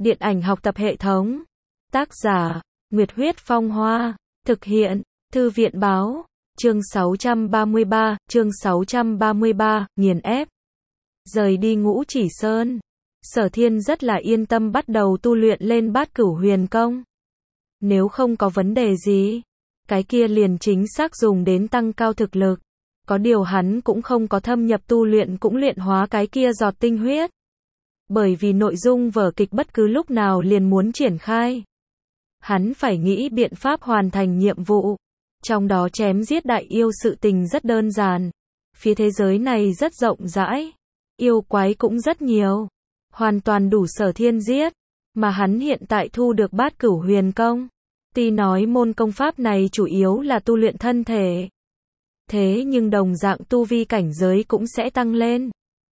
Điện ảnh học tập hệ thống. Tác giả, Nguyệt Huyết Phong Hoa. Thực hiện, Thư viện Báo. Chương 633, nghiền ép. Rời đi Ngũ Chỉ Sơn. Sở Thiên rất là yên tâm bắt đầu tu luyện lên Bát Cửu Huyền Công. Nếu không có vấn đề gì, cái kia liền chính xác dùng đến tăng cao thực lực. Có điều hắn cũng không có thâm nhập tu luyện cũng luyện hóa cái kia giọt tinh huyết. Bởi vì nội dung vở kịch bất cứ lúc nào liền muốn triển khai. Hắn phải nghĩ biện pháp hoàn thành nhiệm vụ. Trong đó chém giết đại yêu sự tình rất đơn giản. Phía thế giới này rất rộng rãi. Yêu quái cũng rất nhiều. Hoàn toàn đủ Sở Thiên giết. Mà hắn hiện tại thu được Bát Cửu Huyền Công. Tuy nói môn công pháp này chủ yếu là tu luyện thân thể. Thế nhưng đồng dạng tu vi cảnh giới cũng sẽ tăng lên.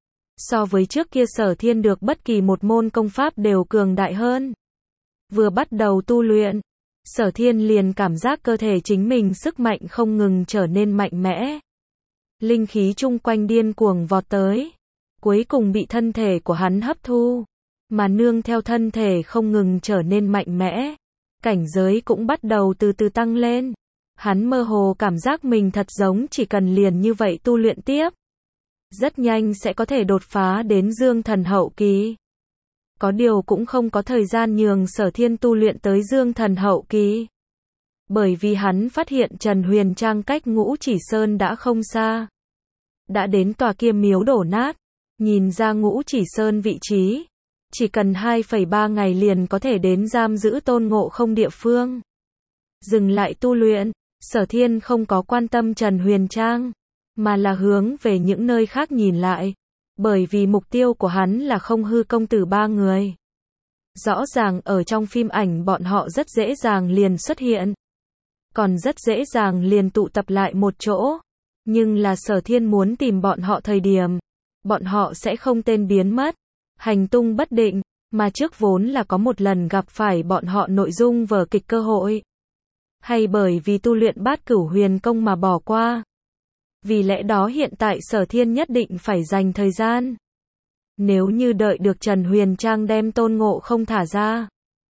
So với trước kia Sở Thiên được bất kỳ một môn công pháp đều cường đại hơn. Vừa bắt đầu tu luyện, Sở Thiên liền cảm giác cơ thể chính mình sức mạnh không ngừng trở nên mạnh mẽ. Linh khí chung quanh điên cuồng vọt tới. Cuối cùng bị thân thể của hắn hấp thu. Mà nương theo thân thể không ngừng trở nên mạnh mẽ. Cảnh giới cũng bắt đầu từ từ tăng lên. Hắn mơ hồ cảm giác mình thật giống chỉ cần liền như vậy tu luyện tiếp. Rất nhanh sẽ có thể đột phá đến Dương Thần hậu kỳ. Có điều cũng không có thời gian nhường Sở Thiên tu luyện tới Dương Thần hậu kỳ. Bởi vì hắn phát hiện Trần Huyền Trang cách Ngũ Chỉ Sơn đã không xa. Đã đến tòa kia miếu đổ nát. Nhìn ra Ngũ Chỉ Sơn vị trí. Chỉ cần 2,3 ngày liền có thể đến giam giữ Tôn Ngộ Không địa phương. Dừng lại tu luyện, Sở Thiên không có quan tâm Trần Huyền Trang, mà là hướng về những nơi khác nhìn lại. Bởi vì mục tiêu của hắn là Không Hư công tử ba người. Rõ ràng ở trong phim ảnh bọn họ rất dễ dàng liền xuất hiện. Còn rất dễ dàng liền tụ tập lại một chỗ. Nhưng là Sở Thiên muốn tìm bọn họ thời điểm. Bọn họ sẽ không tên biến mất. Hành tung bất định. Mà trước vốn là có một lần gặp phải bọn họ nội dung vở kịch cơ hội. Hay bởi vì tu luyện Bát Cửu Huyền Công mà bỏ qua. Vì lẽ đó hiện tại Sở Thiên nhất định phải dành thời gian. Nếu như đợi được Trần Huyền Trang đem Tôn Ngộ Không thả ra.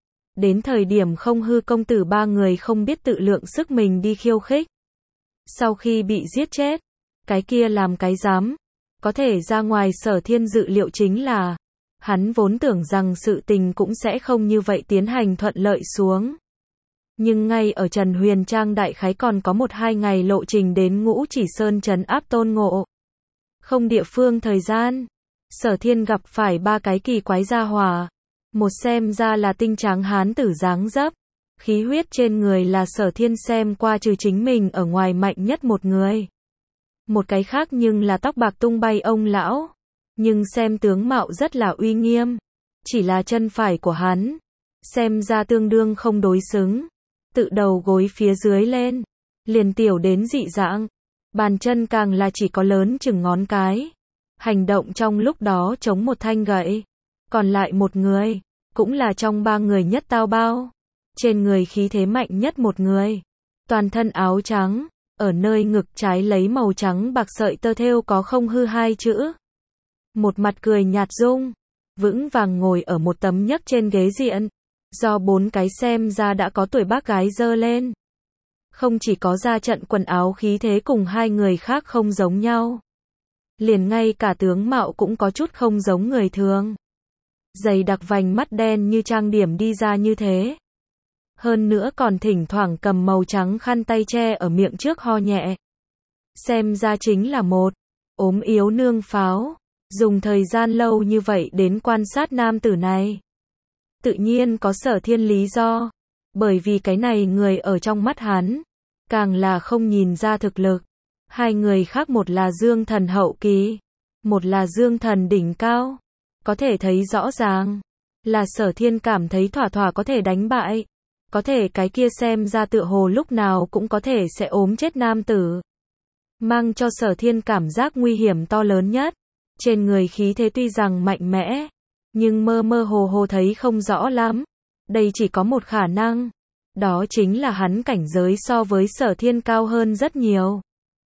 Đến thời điểm Không Hư công tử ba người không biết tự lượng sức mình đi khiêu khích. Sau khi bị giết chết, cái kia làm cái dám. Có thể ra ngoài Sở Thiên dự liệu chính là, hắn vốn tưởng rằng sự tình cũng sẽ không như vậy tiến hành thuận lợi xuống. Nhưng ngay ở Trần Huyền Trang đại khái còn có 1-2 ngày lộ trình đến Ngũ Chỉ Sơn trấn áp Tôn Ngộ Không địa phương thời gian. Sở Thiên gặp phải 3 cái kỳ quái gia hỏa. Một xem ra là tinh tráng hán tử dáng dấp. Khí huyết trên người là Sở Thiên xem qua trừ chính mình ở ngoài mạnh nhất một người. Một cái khác nhưng là tóc bạc tung bay ông lão. Nhưng xem tướng mạo rất là uy nghiêm. Chỉ là chân phải của hắn. Xem ra tương đương không đối xứng. Tự đầu gối phía dưới lên. Liền tiểu đến dị dạng. Bàn chân càng là chỉ có lớn chừng ngón cái. Hành động trong lúc đó chống một thanh gậy. Còn lại một người. Cũng là trong 3 người nhất tao bao. Trên người khí thế mạnh nhất một người. Toàn thân áo trắng. Ở nơi ngực trái lấy màu trắng bạc sợi tơ thêu có Không Hư 2 chữ. Một mặt cười nhạt dung. Vững vàng ngồi ở một tấm nhấc trên ghế diện. Do 4 cái xem ra đã có tuổi bác gái dơ lên. Không chỉ có ra trận quần áo khí thế cùng 2 người khác không giống nhau. Liền ngay cả tướng mạo cũng có chút không giống người thường. Dày đặc vành mắt đen như trang điểm đi ra như thế. Hơn nữa còn thỉnh thoảng cầm màu trắng khăn tay che ở miệng trước ho nhẹ. Xem ra chính là một ốm yếu nương pháo. Dùng thời gian lâu như vậy đến quan sát nam tử này. Tự nhiên có Sở Thiên lý do. Bởi vì cái này người ở trong mắt hắn. Càng là không nhìn ra thực lực. 2 người khác một là Dương Thần hậu kỳ. Một là Dương Thần đỉnh cao. Có thể thấy rõ ràng. Là Sở Thiên cảm thấy thỏa thỏa có thể đánh bại. Có thể cái kia xem ra tựa hồ lúc nào cũng có thể sẽ ốm chết nam tử. Mang cho Sở Thiên cảm giác nguy hiểm to lớn nhất. Trên người khí thế tuy rằng mạnh mẽ. Nhưng mơ mơ hồ hồ thấy không rõ lắm. Đây chỉ có một khả năng. Đó chính là hắn cảnh giới so với Sở Thiên cao hơn rất nhiều.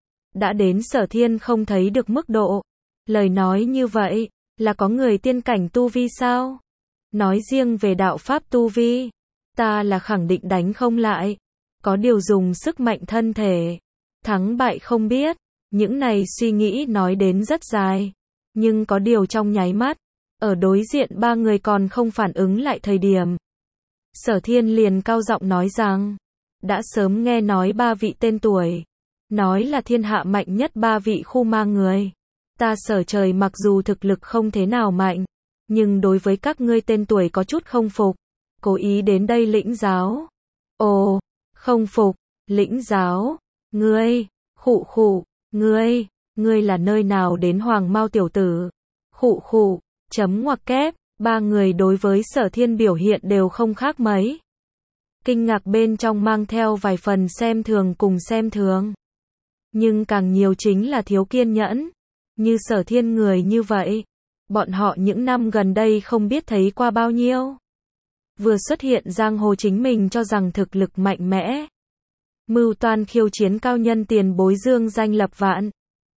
Đã đến Sở Thiên không thấy được mức độ. Lời nói như vậy, là có người tiên cảnh tu vi sao? Nói riêng về đạo pháp tu vi, ta là khẳng định đánh không lại. Có điều dùng sức mạnh thân thể, thắng bại không biết. Những này suy nghĩ nói đến rất dài. Nhưng có điều trong nháy mắt, ở đối diện ba người còn không phản ứng lại thời điểm. Sở Thiên liền cao giọng nói rằng, đã sớm nghe nói ba vị tên tuổi. Nói là thiên hạ mạnh nhất ba vị khu ma người. Ta Sở Trời mặc dù thực lực không thế nào mạnh, nhưng đối với các ngươi tên tuổi có chút không phục. Cố ý đến đây lĩnh giáo. Ồ, không phục, lĩnh giáo. Ngươi, khụ khụ, ngươi là nơi nào đến Hoàng Mao tiểu tử. Khụ khụ, chấm ngoặc kép. Ba người đối với Sở Thiên biểu hiện đều không khác mấy. Kinh ngạc bên trong mang theo vài phần xem thường cùng xem thường. Nhưng càng nhiều chính là thiếu kiên nhẫn. Như Sở Thiên người như vậy, bọn họ những năm gần đây không biết thấy qua bao nhiêu. Vừa xuất hiện giang hồ chính mình cho rằng thực lực mạnh mẽ. Mưu toan khiêu chiến cao nhân tiền bối dương danh lập vạn.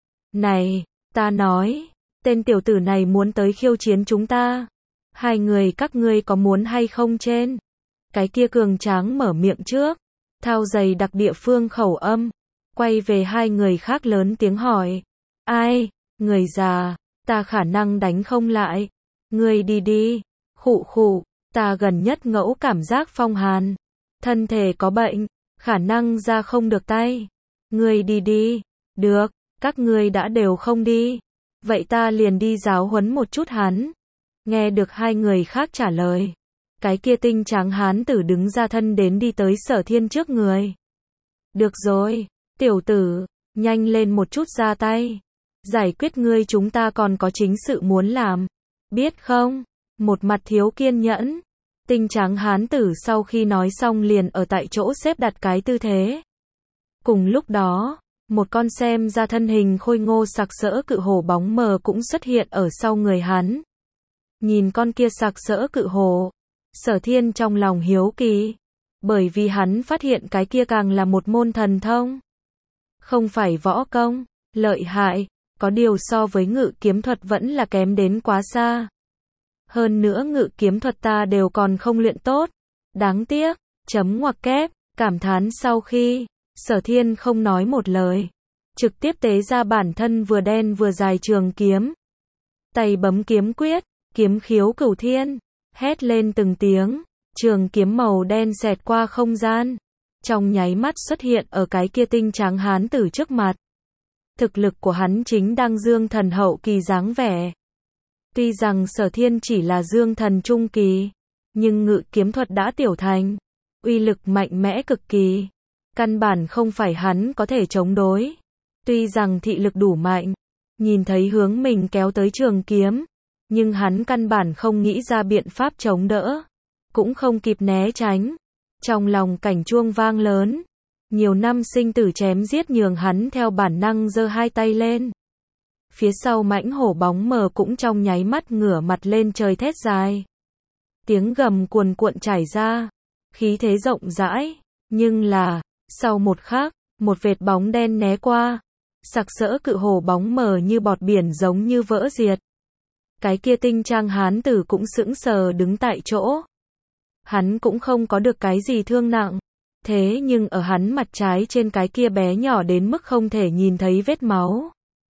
Này, ta nói, tên tiểu tử này muốn tới khiêu chiến chúng ta. Hai người các ngươi có muốn hay không trên? Cái kia cường tráng mở miệng trước, thao dày đặc địa phương khẩu âm, quay về hai người khác lớn tiếng hỏi. Ai, người già, ta khả năng đánh không lại. Ngươi đi đi, khụ khụ, ta gần nhất ngẫu cảm giác phong hàn. Thân thể có bệnh, khả năng ra không được tay. Ngươi đi đi, được, các ngươi đã đều không đi. Vậy ta liền đi giáo huấn một chút hắn. Nghe được hai người khác trả lời. Cái kia tinh tráng hán tử đứng ra thân đến đi tới Sở Thiên trước người. Được rồi, tiểu tử, nhanh lên một chút ra tay. Giải quyết ngươi chúng ta còn có chính sự muốn làm. Biết không? Một mặt thiếu kiên nhẫn. Tinh tráng hán tử sau khi nói xong liền ở tại chỗ xếp đặt cái tư thế. Cùng lúc đó, một con xem ra thân hình khôi ngô sặc sỡ cự hổ bóng mờ cũng xuất hiện ở sau người hắn. Nhìn con kia sặc sỡ cự hổ, Sở Thiên trong lòng hiếu kỳ, bởi vì hắn phát hiện cái kia càng là một môn thần thông. Không phải võ công, lợi hại, có điều so với ngự kiếm thuật vẫn là kém đến quá xa. Hơn nữa ngự kiếm thuật ta đều còn không luyện tốt, đáng tiếc, chấm ngoặc kép, cảm thán sau khi, Sở Thiên không nói một lời, trực tiếp tế ra bản thân vừa đen vừa dài trường kiếm. Tay bấm kiếm quyết, kiếm khiếu cửu thiên, hét lên từng tiếng, trường kiếm màu đen xẹt qua không gian, trong nháy mắt xuất hiện ở cái kia tinh tráng hán tử trước mặt. Thực lực của hắn chính đang dương thần hậu kỳ dáng vẻ. Tuy rằng Sở Thiên chỉ là dương thần trung kỳ, nhưng ngự kiếm thuật đã tiểu thành, uy lực mạnh mẽ cực kỳ, căn bản không phải hắn có thể chống đối. Tuy rằng thị lực đủ mạnh, nhìn thấy hướng mình kéo tới trường kiếm, nhưng hắn căn bản không nghĩ ra biện pháp chống đỡ, cũng không kịp né tránh. Trong lòng cảnh chuông vang lớn, nhiều năm sinh tử chém giết nhường hắn theo bản năng giơ hai tay lên. Phía sau mãnh hổ bóng mờ cũng trong nháy mắt ngửa mặt lên trời thét dài. Tiếng gầm cuồn cuộn trải ra, khí thế rộng rãi, nhưng là, sau một khắc, một vệt bóng đen né qua, sặc sỡ cự hổ bóng mờ như bọt biển giống như vỡ diệt. Cái kia tinh trang hán tử cũng sững sờ đứng tại chỗ. Hắn cũng không có được cái gì thương nặng, thế nhưng ở hắn mặt trái trên cái kia bé nhỏ đến mức không thể nhìn thấy vết máu.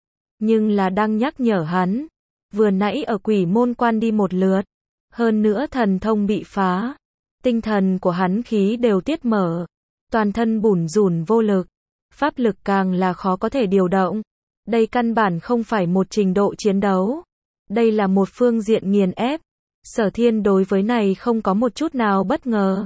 Nhưng là đang nhắc nhở hắn, vừa nãy ở quỷ môn quan đi một lượt, hơn nữa thần thông bị phá, tinh thần của hắn khí đều tiết mở, toàn thân bủn rủn vô lực, pháp lực càng là khó có thể điều động. Đây căn bản không phải một trình độ chiến đấu, đây là một phương diện nghiền ép. Sở Thiên đối với này không có một chút nào bất ngờ.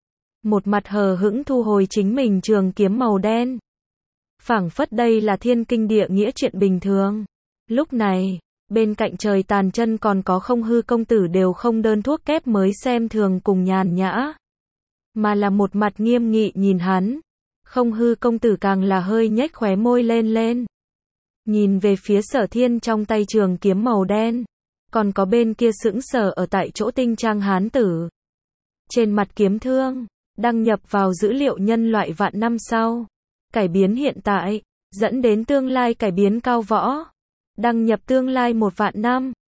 Một mặt hờ hững thu hồi chính mình trường kiếm màu đen. Phảng phất đây là thiên kinh địa nghĩa chuyện bình thường. Lúc này, bên cạnh trời tàn chân còn có Không Hư công tử đều không đơn thuốc kép mới xem thường cùng nhàn nhã, mà là một mặt nghiêm nghị nhìn hắn. Không Hư công tử càng là hơi nhếch khóe môi lên. Nhìn về phía Sở Thiên trong tay trường kiếm màu đen, còn có bên kia sững sờ ở tại chỗ tinh trang hán tử. Trên mặt kiếm thương, đăng nhập vào dữ liệu nhân loại vạn năm sau, cải biến hiện tại, dẫn đến tương lai cải biến cao võ. Đăng nhập tương lai 1 vạn năm.